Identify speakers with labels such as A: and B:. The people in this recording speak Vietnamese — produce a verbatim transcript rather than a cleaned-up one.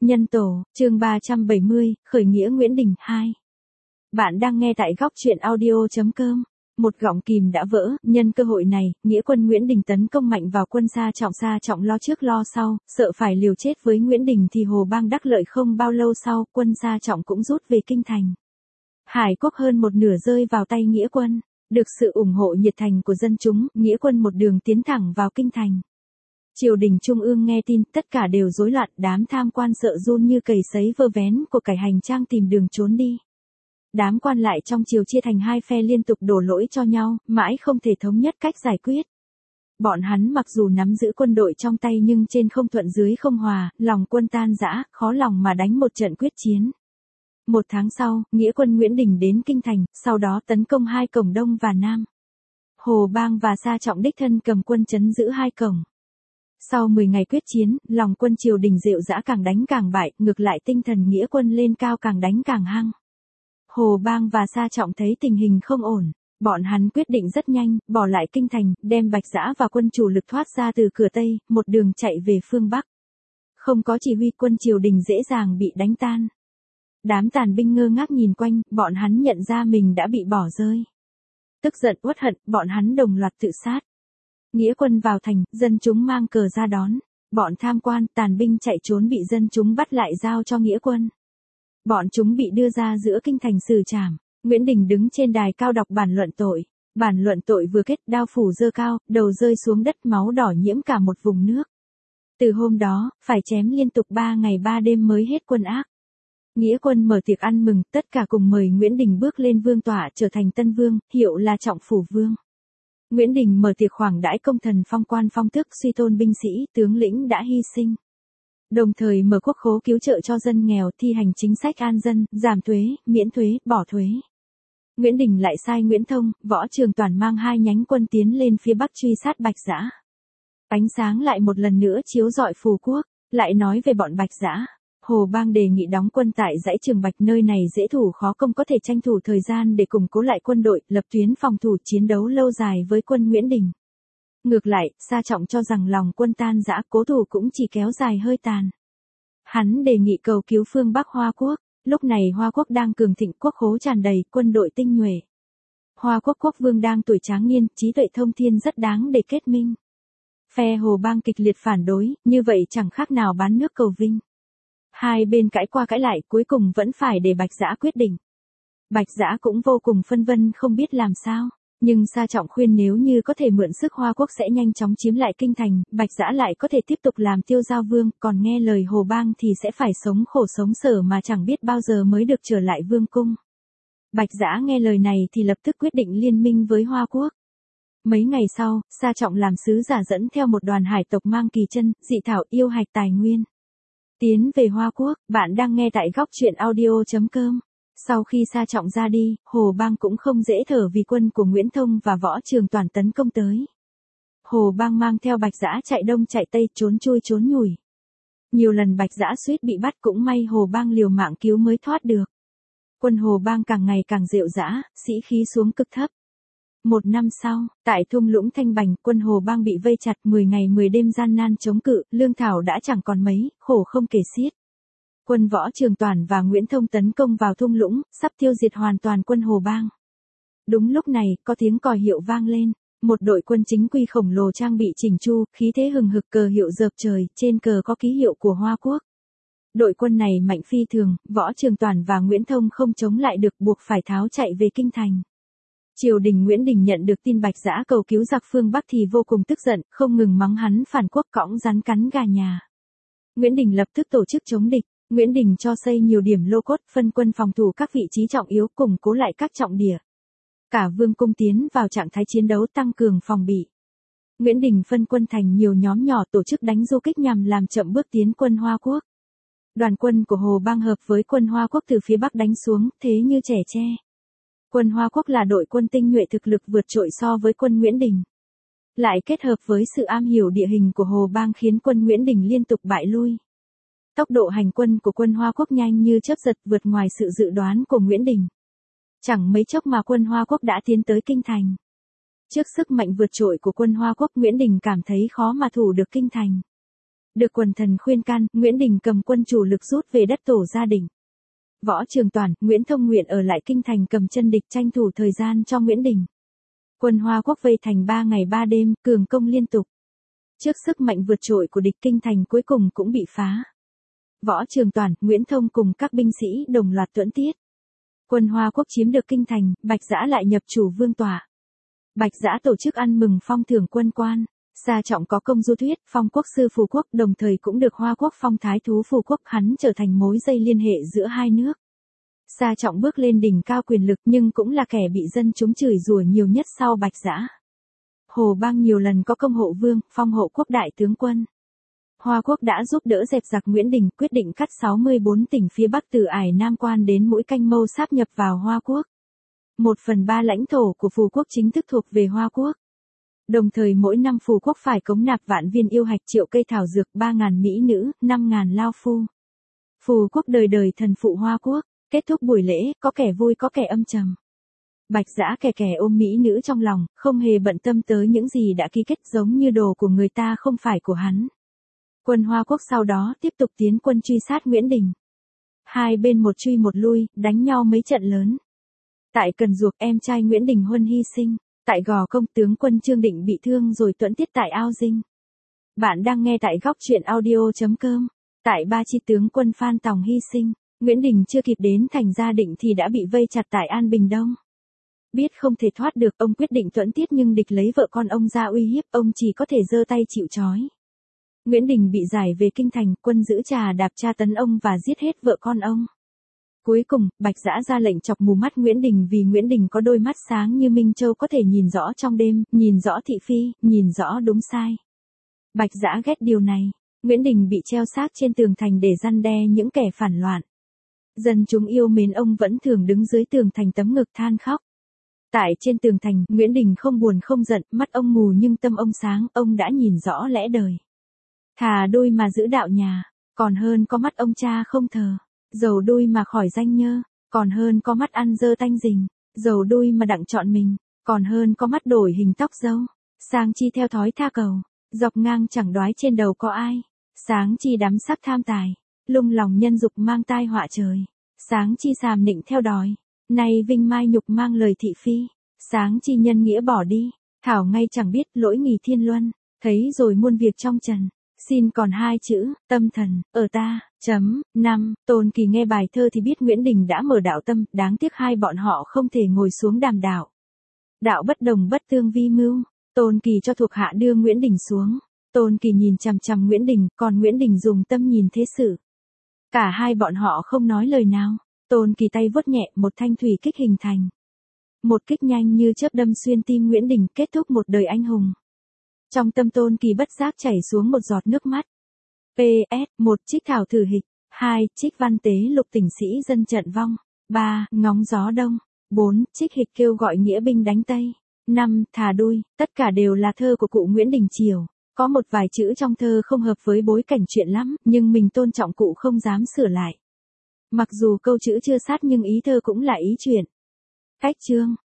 A: Nhân tổ, chương ba trăm bảy mươi, khởi nghĩa Nguyễn Đình hai. Bạn đang nghe tại góc truyện audio chấm com. Một gọng kìm đã vỡ, nhân cơ hội này, nghĩa quân Nguyễn Đình tấn công mạnh vào quân Sa Trọng. Sa Trọng lo trước lo sau, sợ phải liều chết với Nguyễn Đình thì Hồ Bang đắc lợi. Không bao lâu sau, quân Sa Trọng cũng rút về kinh thành. Hải quốc hơn một nửa rơi vào tay nghĩa quân. Được sự ủng hộ nhiệt thành của dân chúng, nghĩa quân một đường tiến thẳng vào kinh thành. Triều đình trung ương nghe tin, tất cả đều rối loạn, đám tham quan sợ run như cầy sấy vơ vén của cải hành trang tìm đường trốn đi. Đám quan lại trong triều chia thành hai phe liên tục đổ lỗi cho nhau, mãi không thể thống nhất cách giải quyết. Bọn hắn mặc dù nắm giữ quân đội trong tay nhưng trên không thuận dưới không hòa, lòng quân tan rã, khó lòng mà đánh một trận quyết chiến. Một tháng sau, nghĩa quân Nguyễn Đình đến kinh thành, sau đó tấn công hai cổng Đông và Nam. Hồ Bang và Sa Trọng đích thân cầm quân trấn giữ hai cổng. Sau mười ngày quyết chiến, lòng quân triều đình rệu rã, càng đánh càng bại, ngược lại tinh thần nghĩa quân lên cao, càng đánh càng hăng. Hồ Bang và Sa Trọng thấy tình hình không ổn, bọn hắn quyết định rất nhanh, bỏ lại kinh thành, đem Bạch Dã và quân chủ lực thoát ra từ cửa Tây, một đường chạy về phương Bắc. Không có chỉ huy, quân triều đình dễ dàng bị đánh tan. Đám tàn binh ngơ ngác nhìn quanh, bọn hắn nhận ra mình đã bị bỏ rơi. Tức giận uất hận, bọn hắn đồng loạt tự sát. Nghĩa quân vào thành, dân chúng mang cờ ra đón. Bọn tham quan, tàn binh chạy trốn bị dân chúng bắt lại giao cho nghĩa quân. Bọn chúng bị đưa ra giữa kinh thành xử trảm. Nguyễn Đình đứng trên đài cao đọc bản luận tội. Bản luận tội vừa kết, đao phủ giơ cao, đầu rơi xuống đất, máu đỏ nhiễm cả một vùng nước. Từ hôm đó, phải chém liên tục ba ngày ba đêm mới hết quân ác. Nghĩa quân mở tiệc ăn mừng, tất cả cùng mời Nguyễn Đình bước lên vương tọa, trở thành tân vương, hiệu là Trọng Phủ Vương. Nguyễn Đình mở tiệc khoảng đãi công thần, phong quan phong tước, suy tôn binh sĩ, tướng lĩnh đã hy sinh. Đồng thời mở quốc khố cứu trợ cho dân nghèo, thi hành chính sách an dân, giảm thuế, miễn thuế, bỏ thuế. Nguyễn Đình lại sai Nguyễn Thông, Võ Trường Toản mang hai nhánh quân tiến lên phía Bắc truy sát Bạch Dã. Ánh sáng lại một lần nữa chiếu rọi Phù Quốc, lại nói về bọn Bạch Dã. Hồ Bang đề nghị đóng quân tại dãy Trường Bạch, nơi này dễ thủ khó công, có thể tranh thủ thời gian để củng cố lại quân đội, lập tuyến phòng thủ, chiến đấu lâu dài với quân Nguyễn Đình. Ngược lại, Sa Trọng cho rằng lòng quân tan rã, cố thủ cũng chỉ kéo dài hơi tàn. Hắn đề nghị cầu cứu phương Bắc Hoa Quốc, lúc này Hoa Quốc đang cường thịnh, quốc khố tràn đầy, quân đội tinh nhuệ. Hoa Quốc quốc vương đang tuổi tráng niên, trí tuệ thông thiên, rất đáng để kết minh. Phe Hồ Bang kịch liệt phản đối, như vậy chẳng khác nào bán nước cầu vinh. Hai bên cãi qua cãi lại, cuối cùng vẫn phải để Bạch Dã quyết định. Bạch Dã cũng vô cùng phân vân, không biết làm sao. Nhưng Sa Trọng khuyên nếu như có thể mượn sức Hoa Quốc sẽ nhanh chóng chiếm lại kinh thành, Bạch Dã lại có thể tiếp tục làm tiêu giao vương, còn nghe lời Hồ Bang thì sẽ phải sống khổ sống sở mà chẳng biết bao giờ mới được trở lại vương cung. Bạch Dã nghe lời này thì lập tức quyết định liên minh với Hoa Quốc. Mấy ngày sau, Sa Trọng làm sứ giả dẫn theo một đoàn hải tộc mang kỳ chân, dị thảo, yêu hạch tài nguyên. Tiến về Hoa Quốc. Bạn đang nghe tại góc truyện audio chấm com. Sau khi Sa Trọng ra đi, Hồ Bang cũng không dễ thở vì quân của Nguyễn Thông và Võ Trường Toản tấn công tới. Hồ Bang mang theo Bạch Dã chạy đông chạy tây, trốn chui trốn nhủi. Nhiều lần Bạch Dã suýt bị bắt, cũng may Hồ Bang liều mạng cứu mới thoát được. Quân Hồ Bang càng ngày càng rệu rã, sĩ khí xuống cực thấp. Một năm sau, tại thung lũng Thanh Bành, quân Hồ Bang bị vây chặt, mười ngày mười đêm gian nan chống cự, lương thảo đã chẳng còn mấy, khổ không kể xiết. Quân Võ Trường Toản và Nguyễn Thông tấn công vào thung lũng, sắp tiêu diệt hoàn toàn quân Hồ Bang. Đúng lúc này, có tiếng còi hiệu vang lên, một đội quân chính quy khổng lồ trang bị chỉnh chu, khí thế hừng hực, cờ hiệu rợp trời, trên cờ có ký hiệu của Hoa Quốc. Đội quân này mạnh phi thường, Võ Trường Toản và Nguyễn Thông không chống lại được, buộc phải tháo chạy về kinh thành. Triều đình Nguyễn Đình nhận được tin Bạch Dã cầu cứu giặc phương Bắc thì vô cùng tức giận, không ngừng mắng hắn phản quốc, cõng rắn cắn gà nhà. Nguyễn Đình lập tức tổ chức chống địch. Nguyễn Đình cho xây nhiều điểm lô cốt, phân quân phòng thủ các vị trí trọng yếu, củng cố lại các trọng địa. Cả vương cung tiến vào trạng thái chiến đấu, tăng cường phòng bị. Nguyễn Đình phân quân thành nhiều nhóm nhỏ, tổ chức đánh du kích nhằm làm chậm bước tiến quân Hoa Quốc. Đoàn quân của Hồ Bang hợp với quân Hoa Quốc từ phía Bắc đánh xuống, thế như trẻ tre. Quân Hoa Quốc là đội quân tinh nhuệ, thực lực vượt trội so với quân Nguyễn Đình. Lại kết hợp với sự am hiểu địa hình của Hồ Bang khiến quân Nguyễn Đình liên tục bại lui. Tốc độ hành quân của quân Hoa Quốc nhanh như chớp giật, vượt ngoài sự dự đoán của Nguyễn Đình. Chẳng mấy chốc mà quân Hoa Quốc đã tiến tới kinh thành. Trước sức mạnh vượt trội của quân Hoa Quốc, Nguyễn Đình cảm thấy khó mà thủ được kinh thành. Được quần thần khuyên can, Nguyễn Đình cầm quân chủ lực rút về đất tổ gia đình. Võ Trường Toản, Nguyễn Thông nguyện ở lại kinh thành cầm chân địch tranh thủ thời gian cho Nguyễn Đình. Quân Hoa Quốc vây thành ba ngày ba đêm, cường công liên tục. Trước sức mạnh vượt trội của địch, kinh thành cuối cùng cũng bị phá. Võ Trường Toản, Nguyễn Thông cùng các binh sĩ đồng loạt tuẫn tiết. Quân Hoa Quốc chiếm được kinh thành, Bạch Dã lại nhập chủ vương tọa. Bạch Dã tổ chức ăn mừng phong thưởng quân quan. Sa Trọng có công du thuyết, phong quốc sư phù quốc, đồng thời cũng được Hoa Quốc phong thái thú phù quốc, hắn trở thành mối dây liên hệ giữa hai nước. Sa Trọng bước lên đỉnh cao quyền lực nhưng cũng là kẻ bị dân chúng chửi rủa nhiều nhất sau Bạch Dã. Hồ Bang nhiều lần có công hộ vương, phong hộ quốc đại tướng quân. Hoa Quốc đã giúp đỡ dẹp giặc Nguyễn Đình, quyết định cắt sáu mươi bốn tỉnh phía Bắc từ Ải Nam Quan đến mũi Canh Mâu sáp nhập vào Hoa Quốc. Một phần ba lãnh thổ của phù quốc chính thức thuộc về Hoa Quốc. Đồng thời mỗi năm phù quốc phải cống nạp vạn viên yêu hạch, triệu cây thảo dược, ba ngàn mỹ nữ, năm ngàn lao phu. Phù quốc đời đời thần phụ Hoa Quốc. Kết thúc buổi lễ, có kẻ vui có kẻ âm trầm. Bạch Dã kè kè ôm mỹ nữ trong lòng, không hề bận tâm tới những gì đã ký kết, giống như đồ của người ta không phải của hắn. Quân Hoa Quốc sau đó tiếp tục tiến quân truy sát Nguyễn Đình. Hai bên một truy một lui, đánh nhau mấy trận lớn. Tại Cần Duộc, em trai Nguyễn Đình Huân hy sinh. Tại Gò Công, tướng quân Trương Định bị thương rồi tuẫn tiết tại Ao Dinh. Bạn đang nghe tại góc truyện audio chấm com. Tại Ba Chi, tướng quân Phan Tòng hy sinh. Nguyễn Đình chưa kịp đến thành Gia Định thì đã bị vây chặt tại An Bình Đông. Biết không thể thoát được, ông quyết định tuẫn tiết nhưng địch lấy vợ con ông ra uy hiếp, ông chỉ có thể giơ tay chịu trói. Nguyễn Đình bị giải về kinh thành, quân giữ trà đạp tra tấn ông và giết hết vợ con ông. Cuối cùng, Bạch Dã ra lệnh chọc mù mắt Nguyễn Đình vì Nguyễn Đình có đôi mắt sáng như Minh Châu, có thể nhìn rõ trong đêm, nhìn rõ thị phi, nhìn rõ đúng sai. Bạch Dã ghét điều này. Nguyễn Đình bị treo xác trên tường thành để răn đe những kẻ phản loạn. Dân chúng yêu mến ông vẫn thường đứng dưới tường thành tấm ngực than khóc. Tại trên tường thành, Nguyễn Đình không buồn không giận, mắt ông mù nhưng tâm ông sáng, ông đã nhìn rõ lẽ đời. Thà đôi mà giữ đạo nhà, còn hơn có mắt ông cha không thờ. Dầu đôi mà khỏi danh nhơ, còn hơn có mắt ăn dơ tanh rình. Dầu đôi mà đặng chọn mình, còn hơn có mắt đổi hình tóc râu. Sang chi theo thói tha cầu, dọc ngang chẳng đoái trên đầu có ai. Sáng chi đắm sắc tham tài, lung lòng nhân dục mang tai họa trời. Sáng chi sàm nịnh theo đòi, nay vinh mai nhục mang lời thị phi. Sáng chi nhân nghĩa bỏ đi, thảo ngay chẳng biết lỗi nghỉ thiên luân. Thấy rồi muôn việc trong trần, xin còn hai chữ, tâm thần, ở ta, chấm, năm, Tôn Kỳ nghe bài thơ thì biết Nguyễn Đình đã mở đạo tâm, đáng tiếc hai bọn họ không thể ngồi xuống đàm đạo. Đạo bất đồng bất tương vi mưu, Tôn Kỳ cho thuộc hạ đưa Nguyễn Đình xuống. Tôn Kỳ nhìn chằm chằm Nguyễn Đình, còn Nguyễn Đình dùng tâm nhìn thế sự. Cả hai bọn họ không nói lời nào. Tôn Kỳ tay vuốt nhẹ, một thanh thủy kích hình thành. Một kích nhanh như chớp đâm xuyên tim Nguyễn Đình, kết thúc một đời anh hùng. Trong tâm Tôn Kỳ bất giác chảy xuống một giọt nước mắt. pê ét, một Trích thảo thử hịch. hai Trích văn tế lục tỉnh sĩ dân trận vong. ba Ngóng gió đông. bốn Trích hịch kêu gọi nghĩa binh đánh Tây. năm Thả đuôi. Tất cả đều là thơ của cụ Nguyễn Đình Chiểu. Có một vài chữ trong thơ không hợp với bối cảnh chuyện lắm, nhưng mình tôn trọng cụ không dám sửa lại. Mặc dù câu chữ chưa sát nhưng ý thơ cũng là ý chuyện. Cách chương.